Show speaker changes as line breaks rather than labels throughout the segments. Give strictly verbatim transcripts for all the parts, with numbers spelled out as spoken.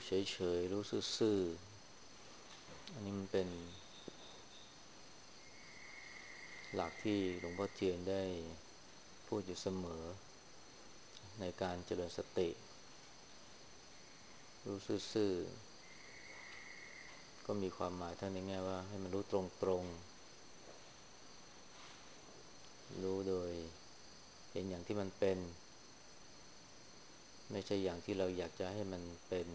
เฉยๆรู้ซื่อๆอันนี้มันเป็นหลักที่หลวงพ่อเทียนได้พูดอยู่เสมอในการเจริญสติรู้ซื่อๆก็มีความหมายทั้งในแง่ว่าให้มันรู้ตรงๆรู้โดยเห็นอย่างที่มันเป็นไม่ใช่อย่างที่เราอยากจะให้มันเป็น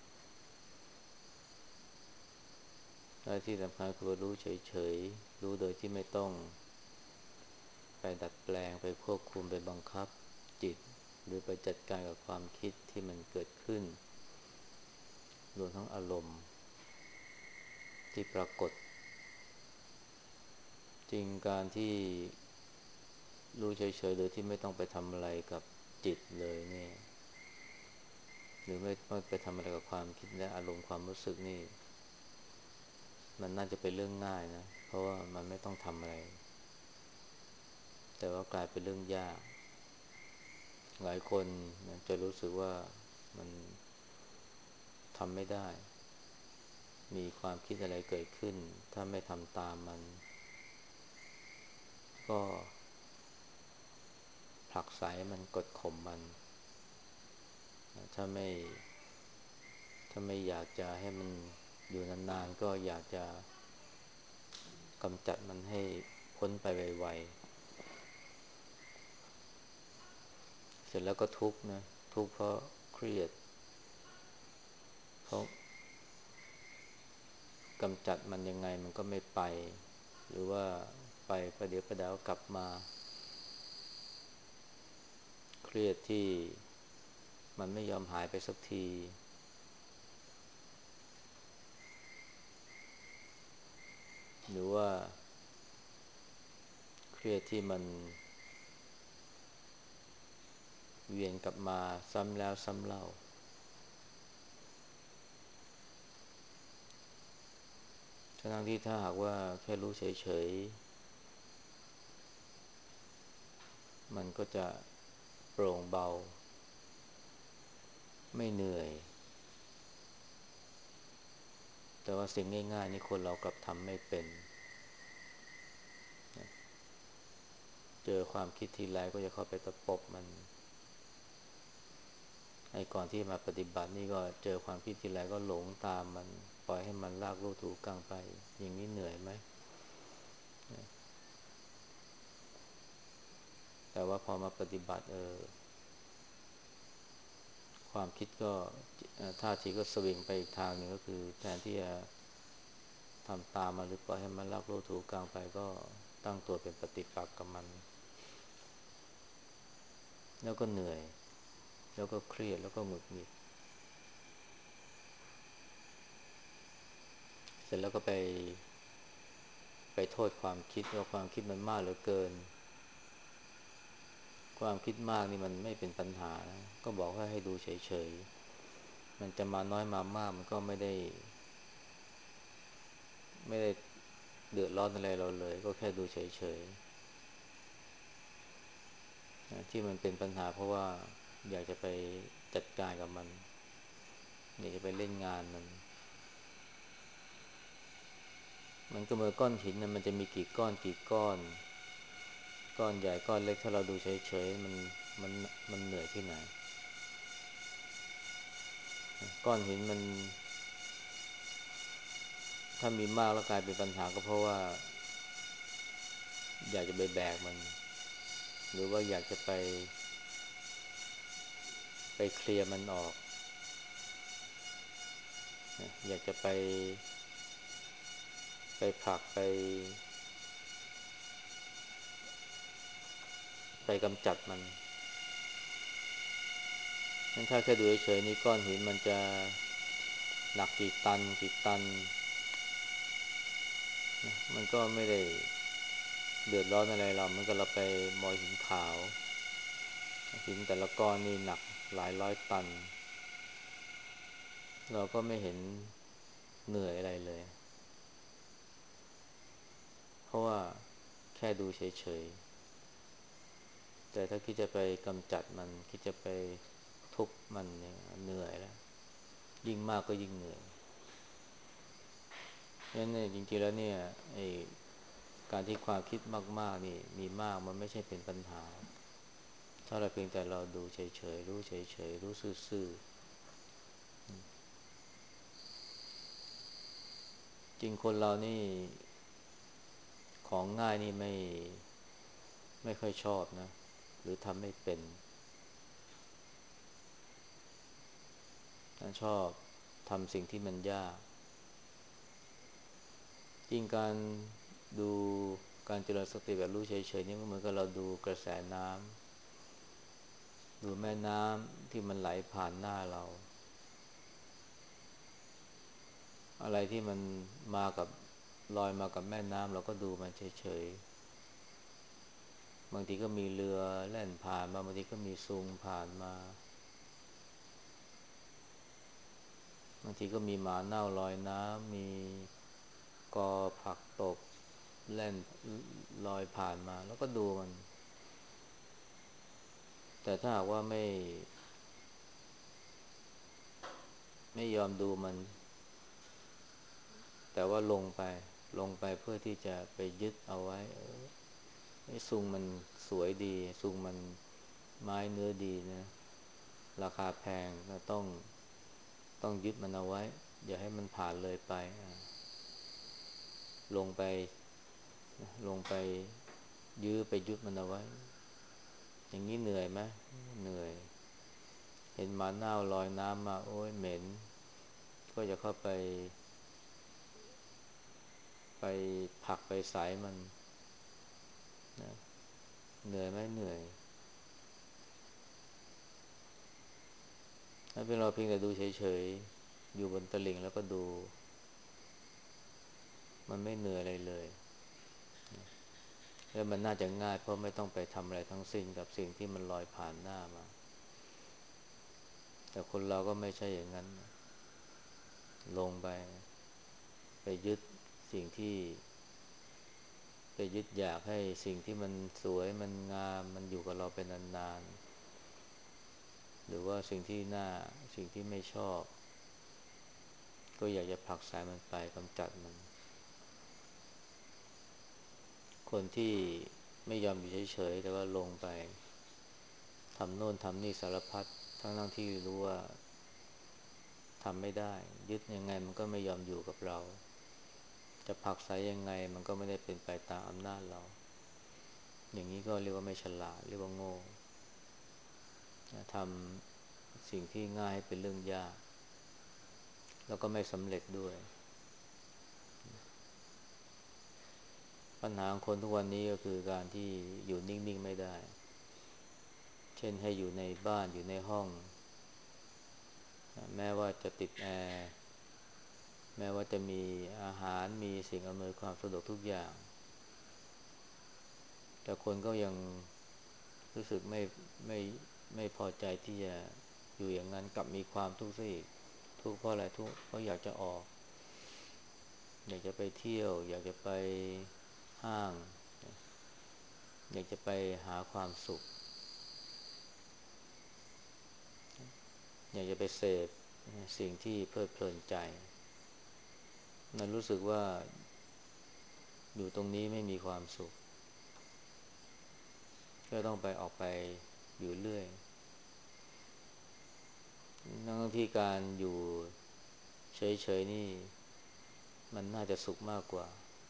และที่สำคัญคือรู้เฉยๆรู้โดยที่ไม่ต้องไปดัดแปลงไปควบคุมไปบังคับจิตหรือไปจัดการกับความคิดที่มันเกิดขึ้นรวมทั้งอารมณ์ที่ปรากฏจริงการที่รู้เฉยๆโดยที่ไม่ต้องไปทำอะไรกับจิตเลยเนี่ยหรือไม่ต้องไปทำอะไรกับความคิดและอารมณ์ความรู้สึกนี่มันน่าจะเป็นเรื่องง่ายนะเพราะว่ามันไม่ต้องทำอะไรแต่ว่ากลายเป็นเรื่องยากหลายคนนะจะรู้สึกว่ามันทำไม่ได้มีความคิดอะไรเกิดขึ้นถ้าไม่ทำตามมันก็ผลักไสมันกดข่มมันถ้าไม่ถ้าไม่อยากจะให้มันอยู่นานๆก็อยากจะกำจัดมันให้พ้นไปไวๆเสร็จแล้วก็ทุกข์นะทุกข์เพราะเครียดเพราะกำจัดมันยังไงมันก็ไม่ไปหรือว่าไปประเดี๋ยวประดาวกลับมาเครียดที่มันไม่ยอมหายไปสักทีหรือว่าเครียดที่มันเวียนกลับมาซ้ำแล้วซ้ำเล่าทั้งที่ถ้าหากว่าแค่รู้เฉยๆมันก็จะโปร่งเบาไม่เหนื่อยแต่ว่าสิ่งง่ายๆนี่คนเรากลับทำไม่เป็นเจอความคิดทีไรก็จะเข้าไปตะปบมันไอ้ก่อนที่มาปฏิบัตินี่ก็เจอความคิดทีไรก็หลงตามมันปล่อยให้มันลากลู่ถูกังไปอย่างนี้เหนื่อยไหมแต่ว่าพอมาปฏิบัติเออความคิดก็ท่าทีก็สวิงไปอีกทางหนึ่งก็คือแทนที่จะทำตามมันหรือปล่อยให้มันลากลู่ถูกังไปก็ตั้งตัวเป็นปฏิปักษ์กับมันแล้วก็เหนื่อยแล้วก็เครียดแล้วก็หงุดหงิดเสร็จแล้วก็ไปไปโทษความคิดว่าความคิดมันมากเหลือเกินความคิดมากนี่มันไม่เป็นปัญหานะก็บอกว่าให้ดูเฉยๆมันจะมาน้อยมามากมันก็ไม่ได้ไม่ได้เดือดร้อนอะไรเราเลยก็แค่ดูเฉยๆนะที่มันเป็นปัญหาเพราะว่าอยากจะไปจัดการกับมันอยากจะไปเล่นงานมันมันก็เหมือนก้อนหินนะมันจะมีกี่ก้อนกี่ก้อนก้อนใหญ่ก้อนเล็กถ้าเราดูเฉยๆมันมันมันเหนื่อยที่ไหนก้อนหินมันถ้ามีมากแล้วกลายเป็นปัญหาก็เพราะว่าอยากจะไปแบกมันหรือว่าอยากจะไปไปเคลียร์มันออกอยากจะไปไปผลักไปไปกำจัดมันงั้นถ้าแค่ดูเฉยๆนี่ก้อนหินมันจะหนักกี่ตันกี่ตันมันก็ไม่ได้เดือดร้อนอะไรเรามันก็เราไปมอยหินขาวหินแต่ละก้อนนี่หนักหลายร้อยตันเราก็ไม่เห็นเหนื่อยอะไรเลยเพราะว่าแค่ดูเฉยๆแต่ถ้าคิดจะไปกำจัดมันคิดจะไปทุบมันเนี่ยเหนื่อยแล้วยิ่งมากก็ยิ่งเหนื่อยเพราะฉะนั้นเนี่ยจริงๆแล้วเนี่ยไอ้การที่ความคิดมากๆนี่มีมากมันไม่ใช่เป็นปัญหาถ้าเราเพียงแต่เราดูเฉยๆรู้เฉยๆรู้ซื่อๆจริงคนเรานี่ของง่ายนี่ไม่ไม่ค่อยชอบนะหรือทำไม่เป็นชอบทำสิ่งที่มันยากจริงการดูการเจริญสติแบบรู้เฉยๆนี่ก็เหมือนกับเราดูกระแสน้ำดูแม่น้ำที่มันไหลผ่านหน้าเราอะไรที่มันมากับลอยมากับแม่น้ำเราก็ดูมันเฉยๆบางทีก็มีเรือแล่นผ่านมาบางทีก็มีซุงผ่านมาบางทีก็มีหมาเน่าลอยน้ำมีกอผักตบแล่นลอยผ่านมาแล้วก็ดูมันแต่ถ้าหากว่าไม่ไม่ยอมดูมันแต่ว่าลงไปลงไปเพื่อที่จะไปยึดเอาไว้เออไอ้ซุงมันสวยดีซุงมันไม้เนื้อดีนะราคาแพงก็ต้องต้องยึดมันเอาไว้อย่าให้มันผ่านเลยไปลงไปลงไปยื้อไปยึดมันเอาไว้อย่างนี้เหนื่อยไหมเหนื่อยเห็นหมาเน่าลอยน้ำมาโอ้ยเหม็นก็จะเข้าไปไปผลักไปสายมันนะเหนื่อยไหมเหนื่อยถ้าเป็นเราเพียงแต่ดูเฉยๆอยู่บนตลิ่งแล้วก็ดูมันไม่เหนื่อยอะไรเลยแล้วมันน่าจะง่ายเพราะไม่ต้องไปทำอะไรทั้งสิ้นกับสิ่งที่มันลอยผ่านหน้ามาแต่คนเราก็ไม่ใช่อย่างนั้นลงไปไปยึดสิ่งที่ไปยึดอยากให้สิ่งที่มันสวยมันงามมันอยู่กับเราเป็นนานๆหรือว่าสิ่งที่น่าสิ่งที่ไม่ชอบก็อยากจะผลักไสมันไปกำจัดมันคนที่ไม่ยอมอยู่เฉยๆแต่ว่าลงไปทำโน่นทำนี่สารพัดทั้งๆที่รู้ว่าทำไม่ได้ยึดยังไงมันก็ไม่ยอมอยู่กับเราจะผลักไสยังไงมันก็ไม่ได้เป็นไปตามอำนาจเราอย่างนี้ก็เรียกว่าไม่ฉลาดเรียกว่าโง่ทำสิ่งที่ง่ายให้เป็นเรื่องยากแล้วก็ไม่สำเร็จด้วยปัญหาของคนทุกวันนี้ก็คือการที่อยู่นิ่งๆไม่ได้เช่นให้อยู่ในบ้านอยู่ในห้องแม้ว่าจะติดแอร์แม้ว่าจะมีอาหารมีสิ่งอำนวยความสะดวกทุกอย่างแต่คนก็ยังรู้สึกไม่ไม่ไม่พอใจที่จะอยู่อย่างนั้นกลับมีความทุกข์ซะอีกทุกข์เพราะอะไรทุกข์เพราะอยากจะออกอยากจะไปเที่ยวอยากจะไปห้างอยากจะไปหาความสุขอยากจะไปเสพสิ่งที่เพลิดเพลินใจมันรู้สึกว่าอยู่ตรงนี้ไม่มีความสุขก็ต้องไปออกไปอยู่เรื่อยทั้งที่การอยู่เฉยๆนี่มันน่าจะสุขมากกว่า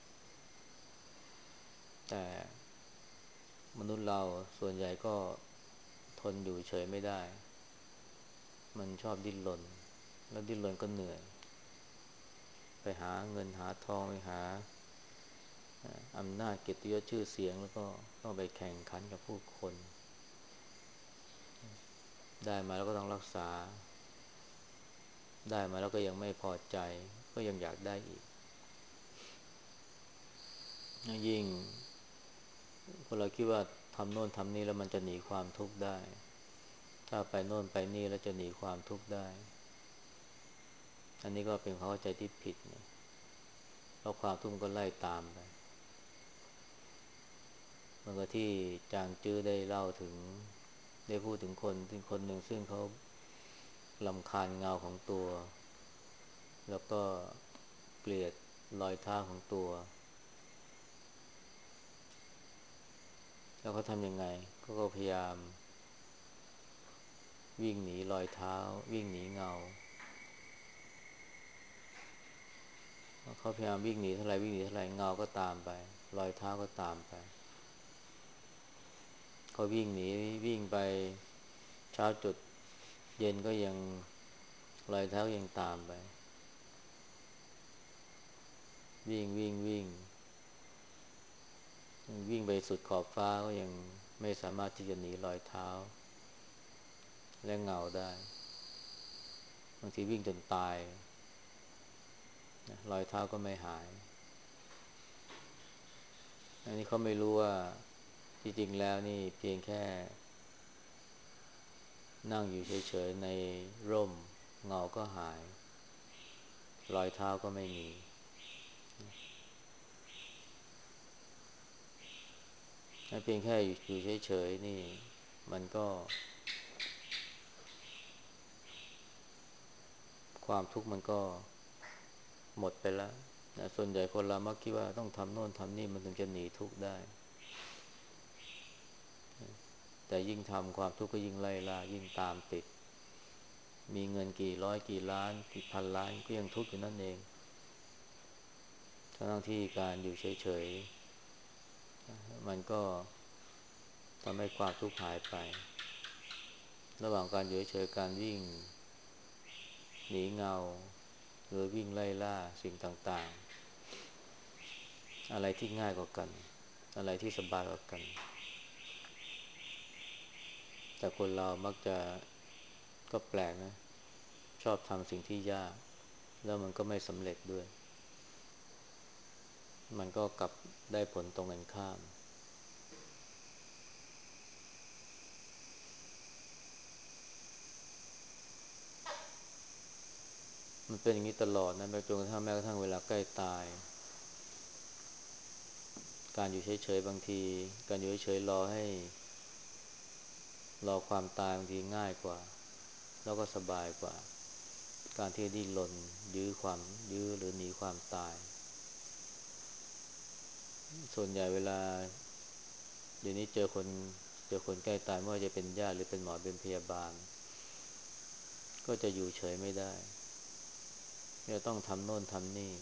แต่มนุษย์เราส่วนใหญ่ก็ทนอยู่เฉยไม่ได้มันชอบดิ้นรนแล้วดิ้นรนก็เหนื่อยไปหาเงินหาทองไปหาอำนาจเกียรติยศชื่อเสียงแล้วก็ต้องไปแข่งขันกับผู้คนได้มาแล้วก็ต้องรักษาได้มาแล้วก็ยังไม่พอใจก็ยังอยากได้อีกยิ่งคนเราคิดว่าทำโน่นทำนี่แล้วมันจะหนีความทุกข์ได้ถ้าไปโน่นไปนี่แล้วจะหนีความทุกข์ได้อันนี้ก็เป็นความเข้าใจที่ผิดเนี่ยเพราะความทุกข์ก็ไล่ตามไปเมื่อที่จางจื้อได้เล่าถึงได้พูดถึงคนถึงคนหนึ่งซึ่งเขารำคาญเงาของตัวแล้วก็เกลียดรอยเท้าของตัวแล้วเขาทำยังไงเขาก็พยายามวิ่งหนีรอยเท้าวิ่งหนีเงาเขาพยายามวิ่งหนีเท่าไรวิ่งหนีเท่าไรเงาก็ตามไปรอยเท้าก็ตามไปเขาวิ่งหนีวิ่งไปเช้าจุดเย็นก็ยังรอยเท้ายังตามไปวิ่งวิ่งวิ่งวิ่งไปสุดขอบฟ้าก็ยังไม่สามารถที่จะหนีรอยเท้าและเงาได้บางทีวิ่งจนตายรอยเท้าก็ไม่หายอันนี้เขาไม่รู้ว่าจริงๆแล้วนี่เพียงแค่นั่งอยู่เฉยๆในร่มเงาก็หายรอยเท้าก็ไม่มีเพียงแค่อยู่เฉยๆนี่มันก็ความทุกข์มันก็หมดไปแล้วนะส่วนใหญ่คนเรามักคิดว่าต้องทำโน่นทำนี่มันถึงจะหนีทุกข์ได้แต่ยิ่งทำความทุกข์ก็ยิ่งไล่ล่ายิ่งตามติดมีเงินกี่ร้อยกี่ล้านกี่พันล้านก็ยังทุกข์อยู่นั่นเองทั้งที่การอยู่เฉยๆมันก็ทำให้ความทุกข์หายไประหว่างการอยู่เฉยๆการวิ่งหนีเงาหรือวิ่งไล่ล่าสิ่งต่างๆอะไรที่ง่ายกว่ากันอะไรที่สบายกว่ากันแต่คนเรามักจะก็แปลกนะชอบทำสิ่งที่ยากแล้วมันก็ไม่สำเร็จด้วยมันก็กลับได้ผลตรงกันข้ามมันเป็นอย่างนี้ตลอดนะแม้จนกระทั่งแม้กระทั่งเวลาใกล้ตายการอยู่เฉยๆบางทีการอยู่เฉยๆรอให้รอความตายบางทีง่ายกว่าแล้วก็สบายกว่าการที่ดิ้นรนยื้อความยื้อหรือหนีความตายส่วนใหญ่เวลาเดี๋ยวนี้เจอคนเจอคนใกล้ตายไม่ว่าจะเป็นญาติหรือเป็นหมอเป็นพยาบาลก็จะอยู่เฉยไม่ได้จะต้องทำโน่นทำนี่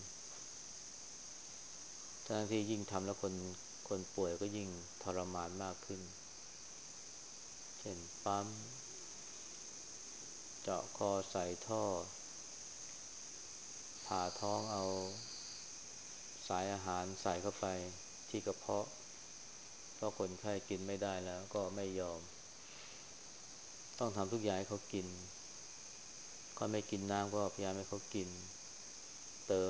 ทั้งที่ยิ่งทำแล้วคนคนป่วยก็ยิ่งทรมานมากขึ้นเช่นปั๊มเจาะคอใส่ท่อผ่าท้องเอาสายอาหารใส่เข้าไปที่กระเพาะเพราะคนไข้กินไม่ได้แล้วก็ไม่ยอมต้องทำทุกอย่างให้เขากินเขาไม่กินน้ำก็พยายามให้เขากินเติม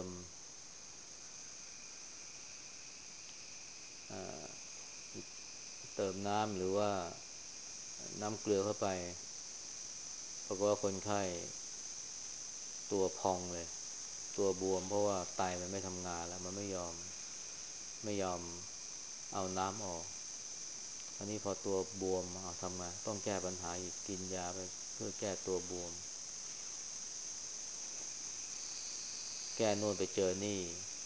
เติมน้ำหรือว่าน้ำเกลือเข้าไปปรากฏว่าคนไข้ตัวพองเลยตัวบวมเพราะว่าไตมันไม่ทำงานแล้วมันไม่ยอมไม่ยอมเอาน้ำออกอันนี้พอตัวบวมเอาทำไงต้องแก้ปัญหาอีกกินยาไปเพื่อแก้ตัวบวมแก้โน่นไปเจอนี่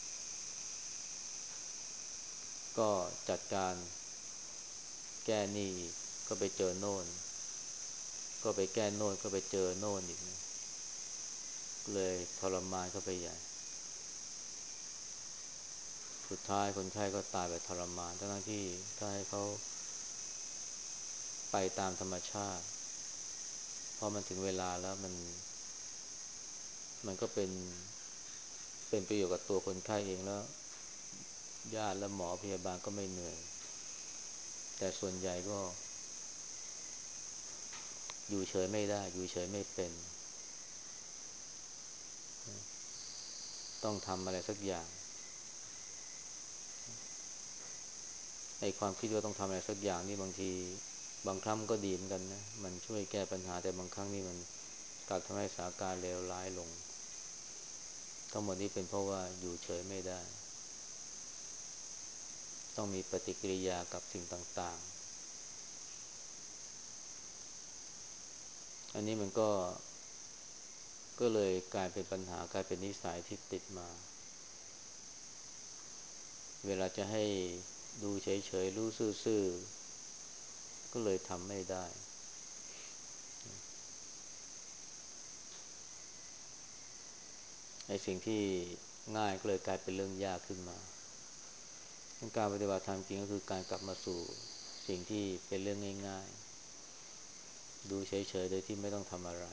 ก็จัดการแก้นี่อีกก็ไปเจอโน่นก็ไปแก้โน่นก็ไปเจอโน่นอีกนะเลยทรมานเข้าไปใหญ่สุดท้ายคนไข้ก็ตายแบบทรมานทั้งที่ถ้าให้เขาไปตามธรรมชาติพอมันถึงเวลาแล้วมันมันก็เป็นเป็นประโยชน์กับตัวคนไข้เองแล้วญาติและหมอพยาบาลก็ไม่เหนื่อยแต่ส่วนใหญ่ก็อยู่เฉยไม่ได้อยู่เฉยไม่เป็นต้องทำอะไรสักอย่างไอ้ความคิดว่าต้องทำอะไรสักอย่างนี่บางทีบางครั้งก็ดีเหมือนกันนะมันช่วยแก้ปัญหาแต่บางครั้งนี่มันกลับทำให้สถานการณ์เลวร้ายลงทั้งหมดนี้เป็นเพราะว่าอยู่เฉยไม่ได้ต้องมีปฏิกิริยากับสิ่งต่างๆอันนี้มันก็ก็เลยกลายเป็นปัญหากลายเป็นนิสัยที่ติดมาเวลาจะให้ดูเฉยๆรู้ซื่อๆก็เลยทำไม่ได้ไอ้สิ่งที่ง่ายก็เลยกลายเป็นเรื่องยากขึ้นมาการปฏิบัติธรรมจริงก็คือการกลับมาสู่สิ่งที่เป็นเรื่องง่ายๆดูเฉยๆโดยที่ไม่ต้องทำอะไร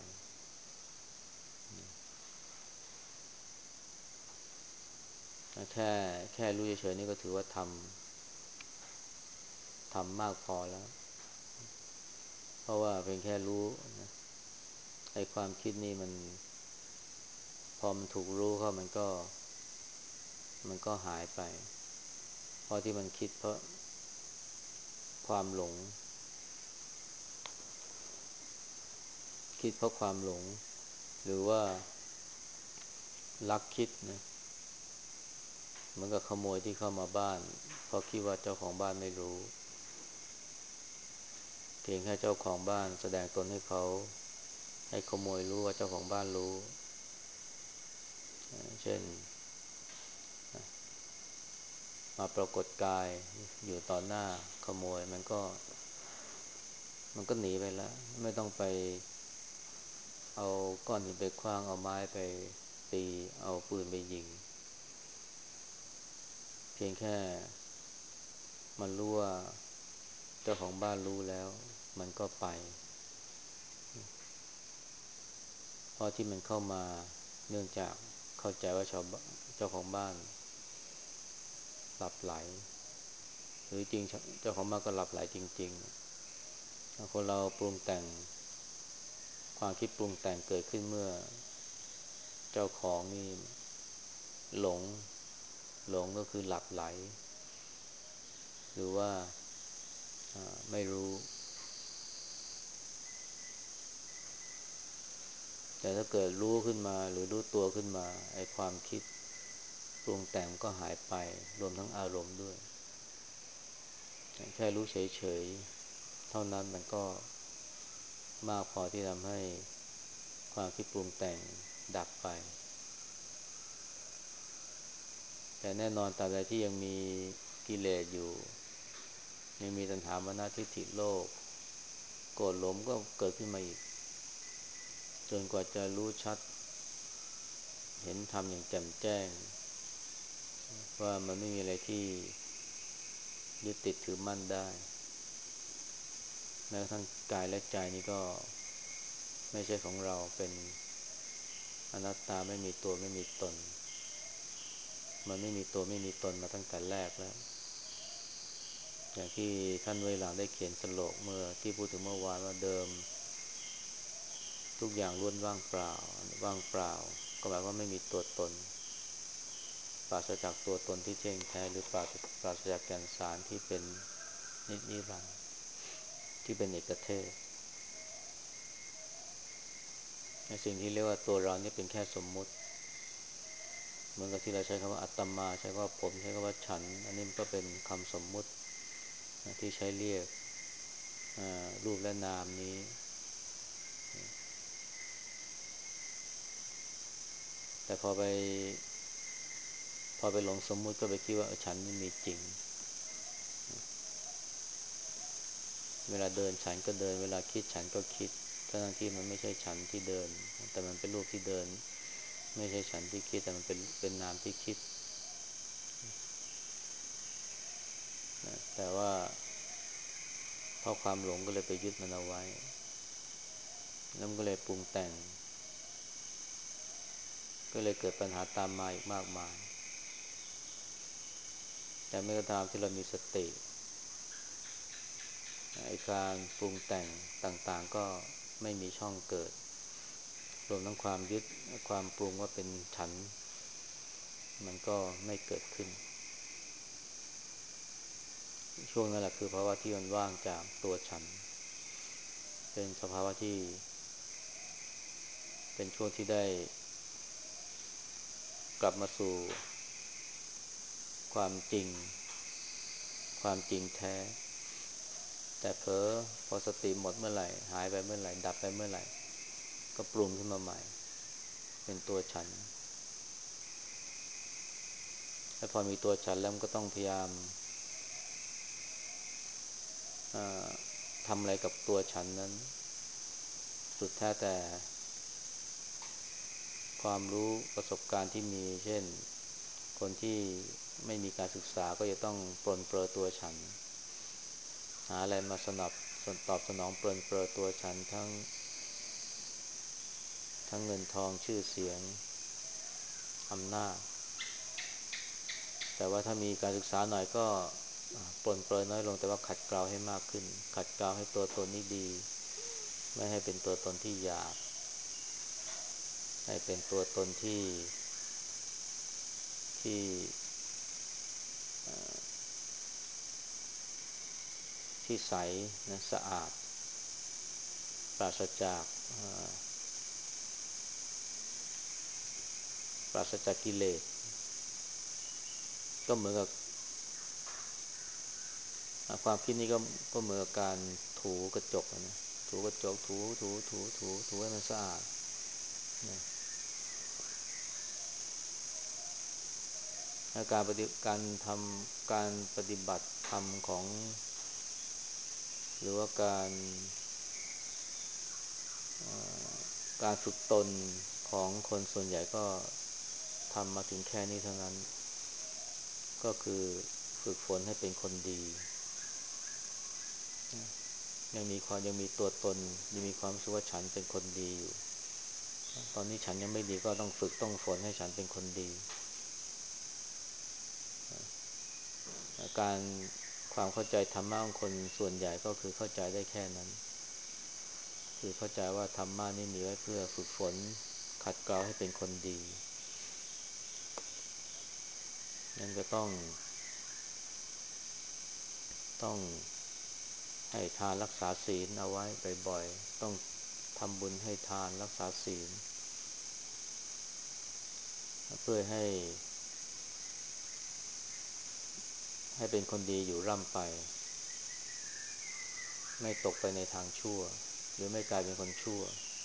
แค่แค่รู้เฉยๆนี่ก็ถือว่าทำทำมากพอแล้วเพราะว่าเพียงแค่รู้นะไอ้ความคิดนี่มันพอมันถูกรู้เข้ามันก็มันก็หายไปเพราะที่มันคิดเพราะความหลงคิดเพราะความหลงหรือว่าลักคิดนะเหมือนกับขโมยที่เข้ามาบ้านเพราะคิดว่าเจ้าของบ้านไม่รู้เพียงแค่เจ้าของบ้านแสดงตนให้เขาให้ขโมยรู้ว่าเจ้าของบ้านรู้เช่นมาปรากฏกายอยู่ต่อหน้าขโมยมันก็มันก็หนีไปแล้วไม่ต้องไปเอาก้อนหินไปขว้างเอาไม้ไปตีเอาปืนไปยิงเพียงแค่มันรู้ว่าเจ้าของบ้านรู้แล้วมันก็ไปเพราะที่มันเข้ามาเนื่องจากเข้าใจว่าชาวเจ้าของบ้านหลับไหลหรือจริงเจ้าของบ้านก็หลับไหลจริงๆคนเราปรุงแต่งความคิดปรุงแต่งเกิดขึ้นเมื่อเจ้าของนี่หลงหลงก็คือหลับไหลหรือว่าไม่รู้แต่ถ้าเกิดรู้ขึ้นมาหรือรู้ตัวขึ้นมาไอ้ความคิดปรุงแต่งก็หายไปรวมทั้งอารมณ์ด้วยแค่รู้เฉยๆเท่านั้นมันก็มากพอที่ทำให้ความคิดปรุงแต่งดับไปแต่แน่นอนตราบใดที่ยังมีกิเลสอยู่ยังมีตัณหามานะทิฏฐิโลภโกรธหลงก็เกิดขึ้นมาอีกจนกว่าจะรู้ชัดเห็นธรรมอย่างแจ่มแจ้งว่ามันไม่มีอะไรที่ยึดติดถือมั่นได้แม้กระทั่งกายและใจนี้ก็ไม่ใช่ของเราเป็นอนัตตาไม่มีตัวไม่มีตนมันไม่มีตัวไม่มีตนมาตั้งแต่แรกแล้วอย่างที่ท่านเวลาได้เขียนสโลกเมื่อที่พูดถึงเมื่อวานว่าเดิมทุกอย่างล้วนว่างเปล่าว่างเปล่าก็หมายว่าไม่มีตัวตนปราศจากตัวตนที่เที่ยงแท้หรือปราศปราศจากแก่นสารที่เป็นนิจนิรันดร์ที่เป็นเอกเทศในสิ่งที่เรียกว่าตัวเรานี่เป็นแค่สมมุติเหมือนกับที่เราใช้คำว่าอัตมาใช้คำว่าผมใช้คำว่าฉันอันนี้มันก็เป็นคำสมมุติที่ใช้เรียกรูปและนามนี้แต่พอไปพอไปหลงสมมุติก็ไปคิดว่าฉันนี่มีจริงเวลาเดินฉันก็เดินเวลาคิดฉันก็คิดทั้งที่มันไม่ใช่ฉันที่เดินแต่มันเป็นรูปที่เดินไม่ใช่ฉันที่คิดแต่มันเป็นเป็นนามที่คิดแต่ว่าเพราะความหลงก็เลยไปยึดมันเอาไว้แล้วมันก็เลยปรุงแต่งก็เลยเกิดปัญหาตามมาอีกมากมายแต่เมื่อตามที่เรามีสติไอ้การปรุงแต่งต่างๆก็ไม่มีช่องเกิดรวมทั้งความยึดความปรุงว่าเป็นฉันมันก็ไม่เกิดขึ้นช่วงนั้นแหละคือภาวะที่มันว่างจากตัวฉันเป็นสภาวะที่เป็นช่วงที่ได้กลับมาสู่ความจริงความจริงแท้แต่เผลอพอสติหมดเมื่อไหร่หายไปเมื่อไหร่ดับไปเมื่อไหร่ก็ปรุงขึ้นมาใหม่เป็นตัวฉันแล้วพอมีตัวฉันแล้วมันก็ต้องพยายามทำอะไรกับตัวฉันนั้นสุดแท้แต่ความรู้ประสบการณ์ที่มีเช่นคนที่ไม่มีการศึกษาก็จะต้องปรนเปรอตัวฉันหาอะไรมาสนับตอบสนองปรนเปรอตัวฉันทั้งทั้งเงินทองชื่อเสียงอำนาจแต่ว่าถ้ามีการศึกษาหน่อยก็ปรนเปรอน้อยลงแต่ว่าขัดเกลาให้มากขึ้นขัดเกลาให้ตัวตนนี้ดีไม่ให้เป็นตัวตนที่หยาบให้เป็นตัวตนที่ที่ที่ใสนะสะอาดปราศจากปราศจากกิเลสก็เหมือนกับความคิดนี้ก็ก็เหมือนกับการถูกระจกนะถูกระจกถูถูถูถูถูให้มันสะอาดนะการปฏิการทำการปฏิบัติธรรมของหรือว่าการการฝึกตนของคนส่วนใหญ่ก็ทำมาถึงแค่นี้เท่านั้นก็คือฝึกฝนให้เป็นคนดียังมีความยังมีตัวตนยังมีความรู้สึกว่าฉันเป็นคนดีอยู่ตอนนี้ฉันยังไม่ดีก็ต้องฝึกต้องฝนให้ฉันเป็นคนดีการความเข้าใจธรรมะของคนส่วนใหญ่ก็คือเข้าใจได้แค่นั้นคือเข้าใจว่าธรรมะนี่มีไว้เพื่อฝึกฝนขัดเกลาให้เป็นคนดีนั่นก็ต้องต้องให้ทานรักษาศีลเอาไว้บ่อยๆต้องทำบุญให้ทานรักษาศีลเพื่อให้ให้เป็นคนดีอยู่ร่ำไปไม่ตกไปในทางชั่วหรือไม่กลายเป็นคนชั่ว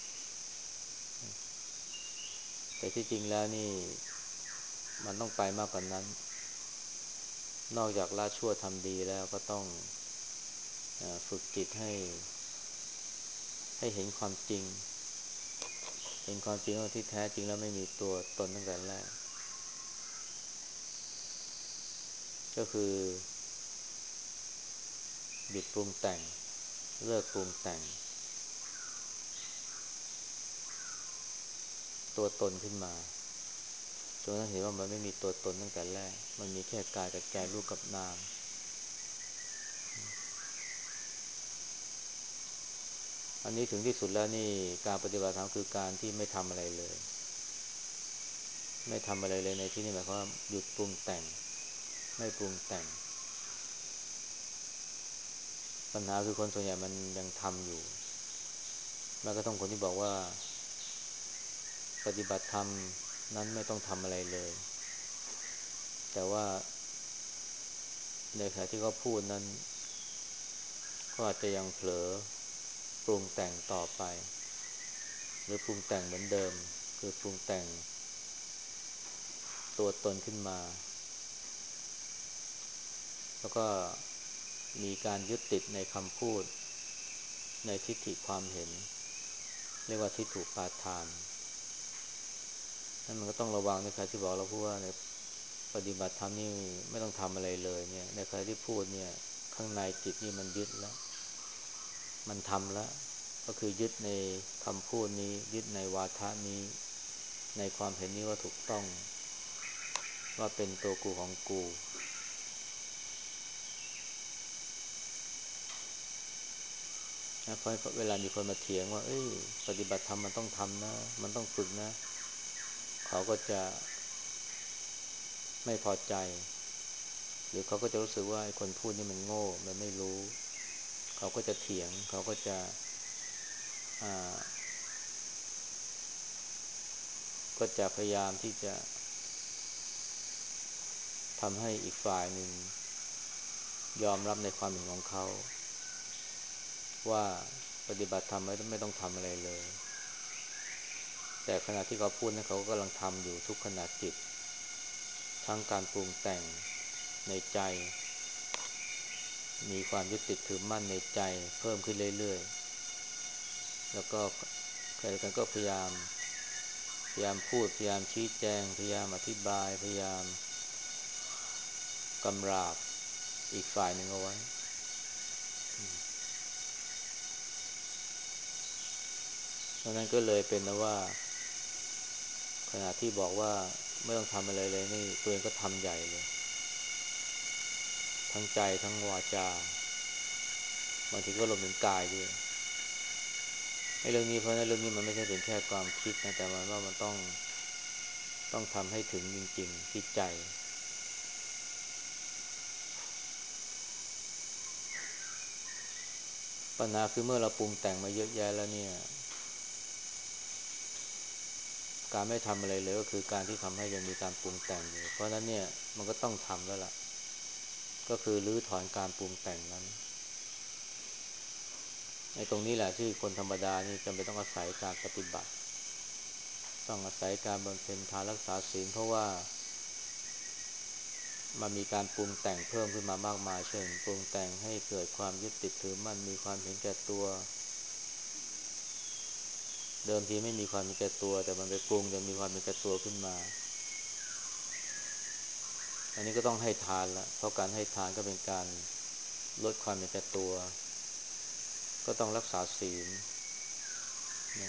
แต่ที่จริงแล้วนี่มันต้องไปมากกว่านั้นนอกจากละชั่วทำดีแล้วก็ต้องฝึกจิตให้ให้เห็นความจริงเห็นความจริงว่าที่แท้จริงแล้วไม่มีตัวตนตั้งแต่แรกก็คือหยุดปรุงแต่งเลิกปรุงแต่งตัวตนขึ้นมาจนกระทั่งเห็นว่ามันไม่มีตัวตนตั้งแต่แรกมันมีแค่กายกับใจรูปกับนามอันนี้ถึงที่สุดแล้วนี่การปฏิบัติธรรมคือการที่ไม่ทำอะไรเลยไม่ทำอะไรเลยในที่นี้หมายความว่าหยุดปรุงแต่งไม่ปรุงแต่งปัญหาคือคนส่วนใหญ่มันยังทำอยู่แม้กระทั่งคนที่บอกว่าปฏิบัติธรรมนั้นไม่ต้องทำอะไรเลยแต่ว่าในขณะที่เขาพูดนั้นก็อาจจะยังเผลอปรุงแต่งต่อไปหรือปรุงแต่งเหมือนเดิมคือปรุงแต่งตัวตนขึ้นมาแล้วก็มีการยึดติดในคำพูดในทิฏฐิความเห็นเรียกว่าทิฏฐุปาทานนั่นมันก็ต้องระวังนะครับที่บอกเราพูดว่าในปฏิบัติธรรมนี่ไม่ต้องทำอะไรเลยเนี่ยในขณะที่พูดเนี่ยข้างในจิตนี่มันยึดแล้วมันทำแล้วก็คือยึดในคำพูดนี้ยึดในวาทะนี้ในความเห็นนี้ว่าถูกต้องว่าเป็นตัวกูของกูนะเพราะเวลามีคนมาเถียงว่าเอ้ยปฏิบัติธรรมมันต้องทำนะมันต้องฝึกนะเขาก็จะไม่พอใจหรือเขาก็จะรู้สึกว่าไอ้คนพูดนี่มันโง่มันไม่รู้เขาก็จะเถียงเขาก็จะอ่าก็จะพยายามที่จะทำให้อีกฝ่ายหนึ่งยอมรับในความเห็นของเขาว่าปฏิบัติธรรมไม่ต้องไม่ต้องทำอะไรเลยแต่ขณะที่เขาพูดนั้นเขากำลังทำอยู่ทุกขณะจิตทั้งการปรุงแต่งในใจมีความยึดติดถือมั่นในใจเพิ่มขึ้นเรื่อยๆแล้วก็ใครกันก็พยายามพยายามพูดพยายามชี้แจงพยายามอธิบายพยายามกำราบอีกฝ่ายหนึ่งเอาไว้ดังนั้นก็เลยเป็นนะว่าขณะที่บอกว่าไม่ต้องทำอะไรเลยนี่ตัวเองก็ทำใหญ่เลยทั้งใจทั้งวาจาบางทีก็รวมถึงกายด้วยไอ้เรื่องนี้เพราะในเรื่องนี้มันไม่ใช่เป็นแค่ความคิดนะแต่มันว่ามันต้องต้องทำให้ถึงจริงๆที่ใจปัญหาคือเมื่อเราปรุงแต่งมาเยอะแยะแล้วเนี่ยการไม่ทำอะไรเลยก็คือการที่ทำให้ยังมีการปรุงแต่งอยู่เพราะฉะนั้นเนี่ยมันก็ต้องทำแล้วล่ะก็คือรื้อถอนการปรุงแต่งนั้นไอ้ตรงนี้แหละที่คนธรรมดานี่จำเป็นต้องอาศัยการปฏิบัติต้องอาศัยการบำเพ็ญทานรักษาศีลเพราะว่ามันมีการปรุงแต่งเพิ่มขึ้นมามากมายเช่นปรุงแต่งให้เกิดความยึดติดถือมั่นมีความเห็นแก่ตัวเดิมทีไม่มีความเห็นแก่ตัวแต่มันไปปรุงจนมีความเห็นแก่ตัวขึ้นมาอันนี้ก็ต้องให้ทานละเพราะการให้ทานก็เป็นการลดความเห็นแก่ตัวก็ต้องรักษาศีลนะ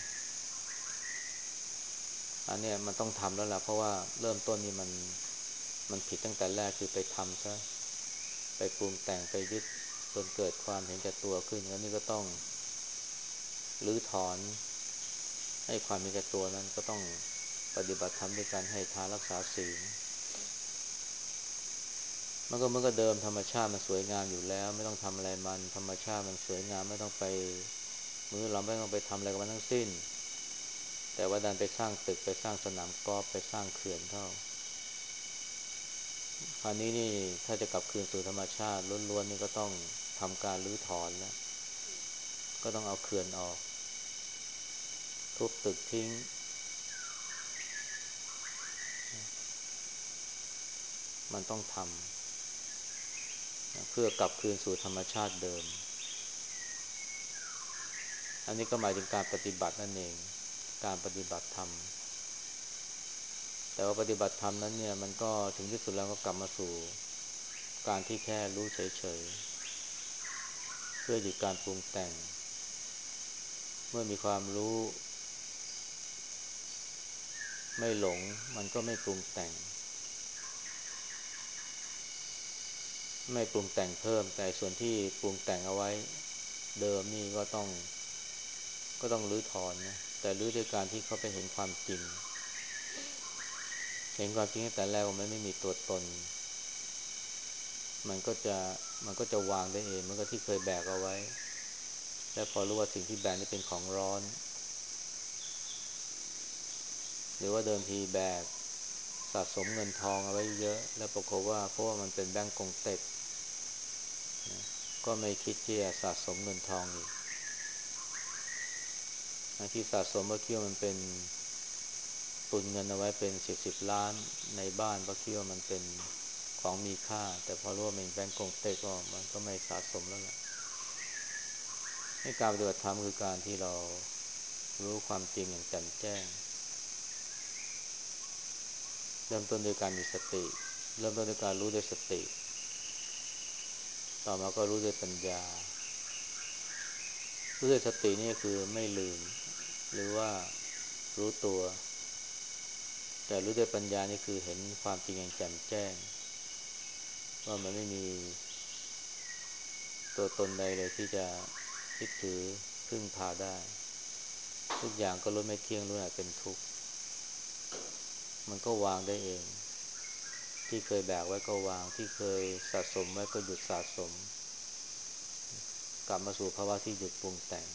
อันเนี้ยมันต้องทำแล้วล่ะเพราะว่าเริ่มต้นนี่มันมันผิดตั้งแต่แรกคือไปทำซะไปปรุงแต่งไปยึดจนเกิดความเห็นแก่ตัวขึ้นแล้วนี่ก็ต้องรื้อถอนให้ความเห็นแก่ตัวนั้นก็ต้องปฏิบัติธรรมด้วยการให้ทานรักษาศีลมันก็เหมือนกับเดิมธรรมชาติมันสวยงามอยู่แล้วไม่ต้องทำอะไรมันธรรมชาติมันสวยงามไม่ต้องไปมือเราไม่ต้องไปทำอะไรกับมันทั้งสิ้นแต่ว่าดันไปสร้างตึกไปสร้างสนามกอล์ฟไปสร้างเขื่อนเข้าคราวนี้นี่ถ้าจะกลับคืนสู่ธรรมชาติล้วนๆนี่ก็ต้องทำการรื้อถอนแล้วก็ต้องเอาเขื่อนออกทุบตึกทิ้งมันต้องทำเพื่อกลับคืนสู่ธรรมชาติเดิมอันนี้ก็หมายถึงการปฏิบัตินั่นเองการปฏิบัติธรรมแต่ว่าปฏิบัติธรรมนั้นเนี่ยมันก็ถึงที่สุดแล้วก็กลับมาสู่การที่แค่รู้เฉยๆเพื่อหยุดการปรุงแต่งเมื่อมีความรู้ไม่หลงมันก็ไม่ปรุงแต่งไม่ปรุงแต่งเพิ่มแต่ส่วนที่ปรุงแต่งเอาไว้เดิมนี่ก็ต้องก็ต้องรื้อถอนนะแต่รื้อด้วยการที่เขาไปเห็นความจริงเห็นความจริงตั้งแต่แรกว่ามันไม่มีตัวตนมันก็จะมันก็จะวางได้เองมันก็ที่เคยแบกเอาไว้และพอรู้ว่าสิ่งที่แบกนี่เป็นของร้อนหรือว่าเดิมทีแบกสะสมเงินทองเอาไว้เยอะแล้วปรากฏว่าเพราะว่ามันเป็นแบงก์กงเต็กนะก็ไม่คิดที่จะสะสมเงินทองอีกที่สะสมก็คิดว่ามันเป็นตุนเงินเอาไว้เป็นสิบสิบล้านในบ้านก็คิดว่ามันเป็นของมีค่าแต่พอรู้ว่าเป็นแบงก์กงเต็กก็มันก็ไม่สะสมแล้วล่ะให้การปฏิบัติธรรมคือการที่เรารู้ความจริงอย่างแจ่มแจ้งเริ่มต้นด้วยการมีสติเริ่มต้นด้วยการรู้ด้วยสติต่อมาก็รู้ด้วยปัญญารู้ด้วยสตินี่คือไม่ลืมหรือว่ารู้ตัวแต่รู้ด้วยปัญญานี่คือเห็นความจริงอย่างแจ่มแจ้งว่ามันไม่มีตัวตนใดเลยที่จะยึดถือพึ่งพาได้ทุกอย่างก็ล้วนไม่เที่ยงล้วนอาจเป็นทุกข์มันก็วางได้เองที่เคยแบกไว้ก็วางที่เคยสะสมไว้ก็หยุดสะสมกลับมาสู่ภาวะที่หยุดปรุงแต่ง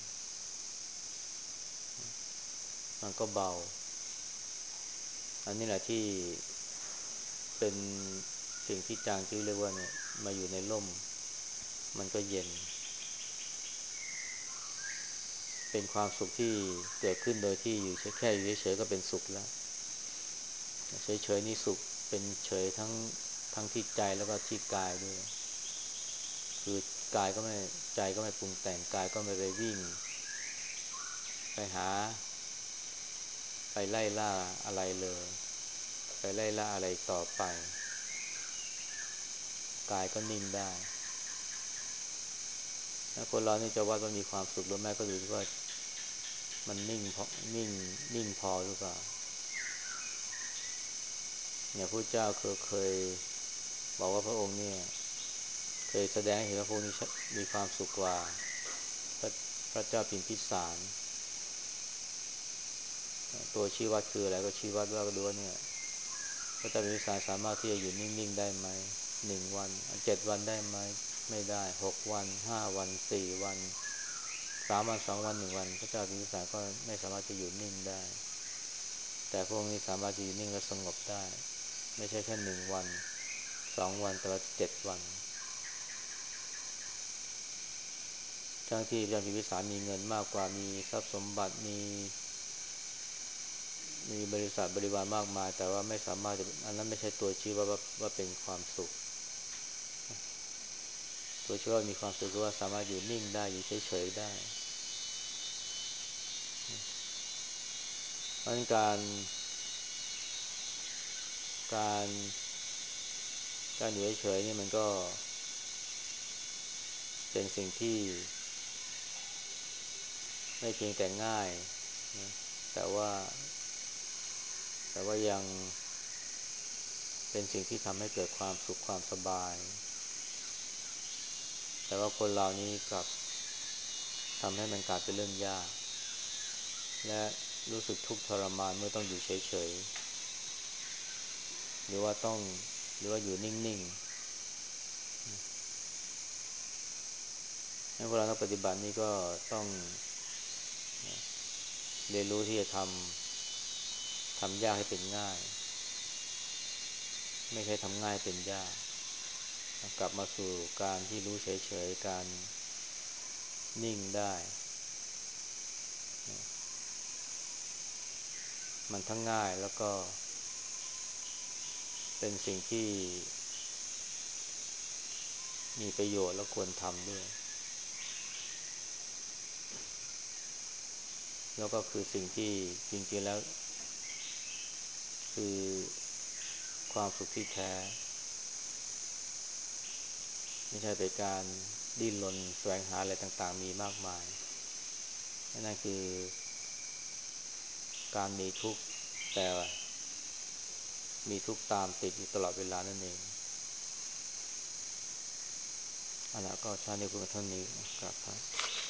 มันก็เบาอันนี้แหละที่เป็นสิ่งที่จางจื้อเรียกว่าเนี่ยมาอยู่ในร่มมันก็เย็นเป็นความสุขที่เกิดขึ้นโดยที่อยู่แค่อยู่เฉยๆก็เป็นสุขแล้วเฉยๆนี่สุขเป็นเฉยทั้งทั้งที่ใจแล้วก็ที่กายด้วยคือกายก็ไม่ใจก็ไม่ปรุงแต่งกายก็ไม่ไปวิ่งไปหาไปไล่ล่าอะไรเลยไปไล่ล่าอะไรต่อไปกายก็นิ่งได้ถ้าคนเรานี่จะวัดว่ามีความสุขหรือไม่ก็ดูที่ว่ามันนิ่งพอนิ่งนิ่งพอหรือเปล่าเนี่ยพระเจ้าเคยเคยบอกว่าพระองค์เนี่ยเคยแสดงให้เห็นว่าพระองค์นี้มีความสุขกว่าพระพระเจ้าพิมพิสารตัวชี้วัดคืออะไรก็ชี้วัดว่าก็ดูว่าเนี่ยพระเจ้าพิมพิสารสามารถที่จะอยู่นิ่งๆได้ไหมหนึ่งวันเจ็ดวันได้ไหมไม่ได้หกวันห้าวันสี่วันสามวันสองวันหนึ่งวันพระเจ้าพิมพิสารก็ไม่สามารถจะอยู่นิ่งได้แต่พระองค์นี้สามารถจะอยู่นิ่งและสงบได้ไม่ใช่แค่หนึ่งวันสองวันแต่ว่าเจ็ดวันทั้งที่พระเจ้าพิมพิสารมีเงินมากกว่ามีทรัพย์สมบัติมีมีบริษัทบริวารมากมายแต่ว่าไม่สามารถจะอันนั้นไม่ใช่ตัวชี้ว่าว่าว่าเป็นความสุขตัวชี้ว่ามีความสุขคือว่าสามารถอยู่นิ่งได้อยู่เฉยๆได้เพราะฉะนั้นการการการอยู่เฉยๆนี่มันก็เป็นสิ่งที่ไม่เพียงแต่ง่ายนะแต่ว่าแต่ว่ายังเป็นสิ่งที่ทำให้เกิดความสุขความสบายแต่ว่าคนเหล่านี้กลับทำให้มันกลายเป็นเรื่องยากและรู้สึกทุกข์ทรมานเมื่อต้องอยู่เฉยๆหรือว่าต้องหรือว่าอยู่นิ่งๆให้พวกเรานักปฏิบัตินี่ก็ต้องเรียนรู้ที่จะทำทำยากให้เป็นง่ายไม่ใช่ทำง่ายเป็นยากกลับมาสู่การที่รู้เฉยๆการนิ่งได้มันทั้งง่ายแล้วก็เป็นสิ่งที่มีประโยชน์และควรทำด้วยแล้วก็คือสิ่งที่จริงๆแล้วคือความสุขที่แท้ไม่ใช่เป็นการดิ้นรนแสวงหาอะไรต่างๆมีมากมายนั่นคือการมีทุกข์แต่มีทุกข์ตามติดอยู่ตลอดเวลานั่นเองเอาล่ะก็ชาตินี้พูดมาเท่านี้กราบพระ